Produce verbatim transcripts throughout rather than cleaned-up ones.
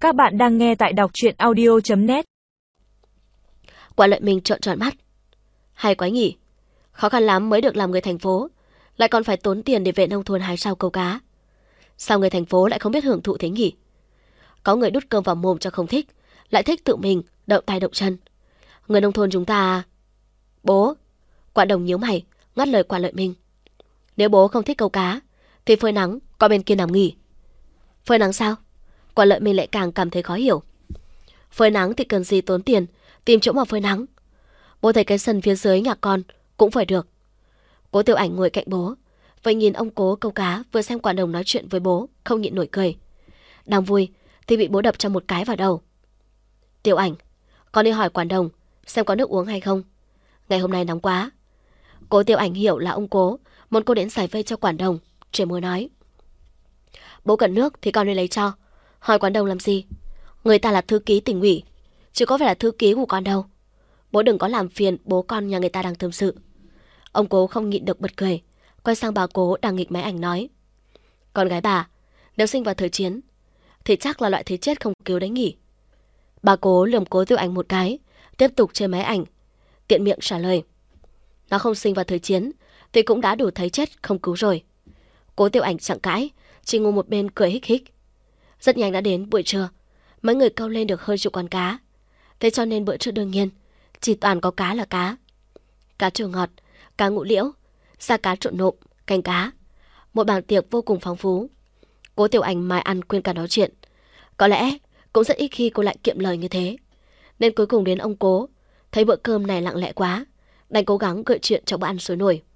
Các bạn đang nghe tại đọc truyện audio chấm net. Quản Lợi Minh trợn tròn mắt. Hay quá nhỉ, khó khăn lắm mới được làm người thành phố, lại còn phải tốn tiền để về nông thôn hái sao câu cá. Sao người thành phố lại không biết hưởng thụ thế nhỉ? Có người đút cơm vào mồm cho không thích, lại thích tự mình động tay động chân. Người nông thôn chúng ta... Bố! Quản Đồng nhíu mày, ngắt lời Quản Lợi Minh. Nếu bố không thích câu cá, thì phơi nắng qua bên kia nằm nghỉ. Phơi nắng sao? Quản Lợi Minh lại càng cảm thấy khó hiểu. Phơi nắng thì cần gì tốn tiền, tìm chỗ mà phơi nắng. Bố thấy cái sân phía dưới nhà con cũng phải được. Cố Tiểu Ảnh ngồi cạnh bố, vậy nhìn ông cố câu cá vừa xem Quản Đồng nói chuyện với bố, không nhịn nổi cười. Đang vui thì bị bố đập cho một cái vào đầu. Tiểu Ảnh, con đi hỏi Quản Đồng xem có nước uống hay không. Ngày hôm nay nóng quá. Cố Tiểu Ảnh hiểu là ông cố muốn cô đến giải vây cho Quản Đồng, trẻ môi nói. Bố cần nước thì con đi lấy cho. Hỏi Quản Đồng làm gì? Người ta là thư ký tỉnh ủy, chứ có phải là thư ký của con đâu. Bố đừng có làm phiền bố con nhà người ta đang tâm sự. Ông cố không nhịn được bật cười, quay sang bà cố đang nghịch máy ảnh nói. Con gái bà, nếu sinh vào thời chiến thì chắc là loại thế chết không cứu đấy nhỉ. Bà cố lườm Cố Tiểu Ảnh một cái, tiếp tục chơi máy ảnh, tiện miệng trả lời. Nó không sinh vào thời chiến thì cũng đã đủ thấy chết không cứu rồi. Cố Tiểu Ảnh chẳng cãi, chỉ ngồi một bên cười hích hích. Rất nhanh đã đến buổi trưa, mấy người câu lên được hơn chục con cá. Thế cho nên bữa trưa đương nhiên chỉ toàn có cá là cá. Cá chua ngọt, cá ngũ liễu, da cá trộn nộm, canh cá. Một bàn tiệc vô cùng phong phú. Cố Tiểu Ảnh mãi ăn quên cả nói chuyện. Có lẽ cũng rất ít khi cô lại kiệm lời như thế, nên cuối cùng đến ông cố thấy bữa cơm này lặng lẽ quá, đành cố gắng gợi chuyện cho bữa ăn sôi nổi.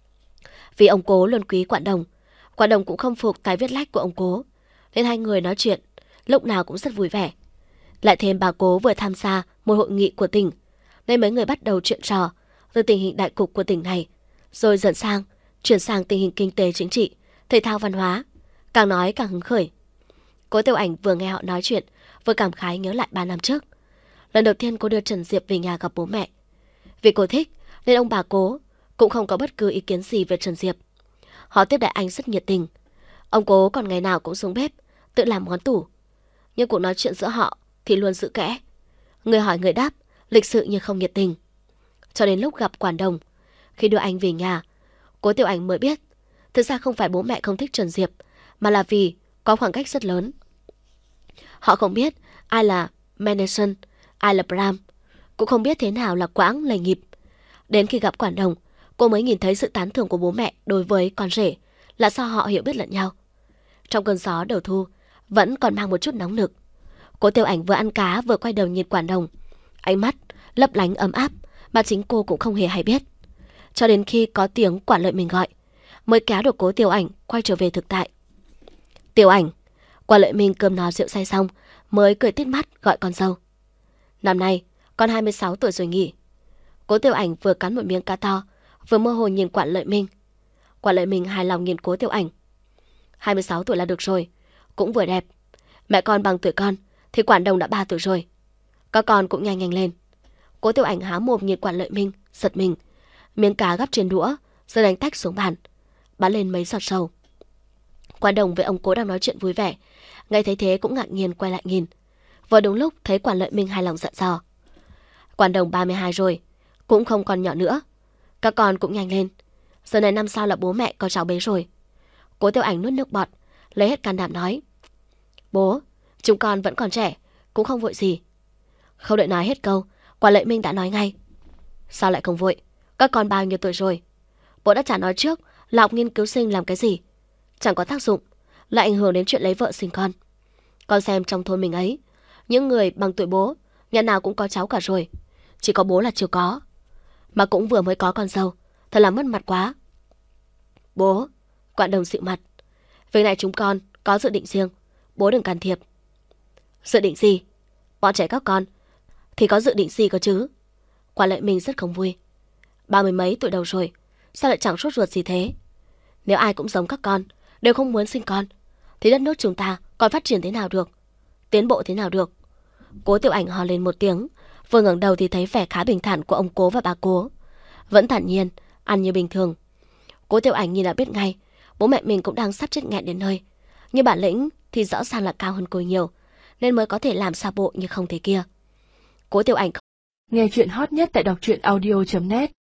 Vì ông cố luôn quý Quản Đồng, Quản Đồng cũng không phục tài viết lách của ông cố, nên hai người nói chuyện lúc nào cũng rất vui vẻ. Lại thêm bà cố vừa tham gia một hội nghị của tỉnh, nên mấy người bắt đầu chuyện trò từ tình hình đại cục của tỉnh này, rồi dần sang chuyển sang tình hình kinh tế chính trị, thể thao văn hóa, càng nói càng hứng khởi. Cố Tiểu Ảnh vừa nghe họ nói chuyện, vừa cảm khái nhớ lại ba năm trước. Lần đầu tiên cô đưa Trần Diệp về nhà gặp bố mẹ. Vì cô thích nên ông bà cố cũng không có bất cứ ý kiến gì về Trần Diệp. Họ tiếp đãi anh rất nhiệt tình. Ông cố còn ngày nào cũng xuống bếp tự làm món tủ. Nhưng cuộc nói chuyện giữa họ thì luôn giữ kẽ, người hỏi người đáp, lịch sự nhưng không nhiệt tình. Cho đến lúc gặp Quản Đồng, khi đưa anh về nhà, Cố Tiểu Ảnh mới biết thực ra không phải bố mẹ không thích Trần Diệp, mà là vì có khoảng cách rất lớn. Họ không biết ai là Manderson, ai là Bram, cũng không biết thế nào là Quãng lầy nhịp. Đến khi gặp Quản Đồng, cô mới nhìn thấy sự tán thưởng của bố mẹ đối với con rể, là sao họ hiểu biết lẫn nhau. Trong cơn gió đầu thu vẫn còn mang một chút nóng nực. Cố Tiểu Ảnh vừa ăn cá vừa quay đầu nhìn Quản Đồng, ánh mắt lấp lánh ấm áp mà chính cô cũng không hề hay biết. Cho đến khi có tiếng Quản Lợi Minh gọi, mới kéo được Cố Tiểu Ảnh quay trở về thực tại. Tiểu Ảnh. Quản Lợi Minh cơm no rượu say xong mới cười tít mắt gọi con dâu. Năm nay con hai mươi sáu tuổi rồi nghỉ. Cố Tiểu Ảnh vừa cắn một miếng cá to, vừa mơ hồ nhìn Quản Lợi Minh. Quản Lợi Minh hài lòng nhìn Cố Tiểu Ảnh. hai mươi sáu tuổi là được rồi, cũng vừa đẹp. Mẹ con bằng tuổi con thì Quản Đồng đã ba tuổi rồi. Các con cũng nhanh nhanh lên. Cố Tiểu Ảnh há mồm nhìn Quản Lợi Minh, giật mình. Miếng cá gắp trên đũa rồi đánh tách xuống bàn, bắn lên mấy giọt sầu. Quản Đồng với ông cố đang nói chuyện vui vẻ, nghe thấy thế cũng ngạc nhiên quay lại nhìn. Vừa đúng lúc thấy Quản Lợi Minh hài lòng dặn dò. Quản Đồng ba mươi hai rồi, cũng không còn nhỏ nữa. Các con cũng nhanh lên. Giờ này năm sau là bố mẹ có cháu bé rồi. Cố Tiểu Ảnh nuốt nước bọt, lấy hết can đảm nói. Bố, chúng con vẫn còn trẻ, cũng không vội gì. Không đợi nói hết câu, Quản Lợi Minh đã nói ngay. Sao lại không vội? Các con bao nhiêu tuổi rồi? Bố đã chả nói trước là học nghiên cứu sinh làm cái gì. Chẳng có tác dụng, lại ảnh hưởng đến chuyện lấy vợ sinh con. Con xem trong thôn mình ấy, những người bằng tuổi bố, nhà nào cũng có cháu cả rồi. Chỉ có bố là chưa có. Mà cũng vừa mới có con dâu, thật là mất mặt quá. Bố, Quản Đồng dịu mặt. Việc này chúng con có dự định riêng, bố đừng can thiệp. Dự định gì? Bọn trẻ các con thì có dự định gì cơ chứ? Quản Lợi Minh rất không vui. Ba mươi mấy tuổi đầu rồi, sao lại chẳng sốt ruột gì thế? Nếu ai cũng giống các con, đều không muốn sinh con, thì đất nước chúng ta còn phát triển thế nào được? Tiến bộ thế nào được? Cố Tiểu Ảnh hò lên một tiếng, vừa ngẩng đầu thì thấy vẻ khá bình thản của ông cố và bà cố. Vẫn thản nhiên, ăn như bình thường. Cố Tiểu Ảnh nhìn đã biết ngay, bố mẹ mình cũng đang sắp chết nghẹn đến nơi. Nhưng bản lĩnh thì rõ ràng là cao hơn cô nhiều, nên mới có thể làm xa bộ như không thế kia. Cố Tiểu Ảnh nghe chuyện hot nhất tại đọc truyện audio chấm net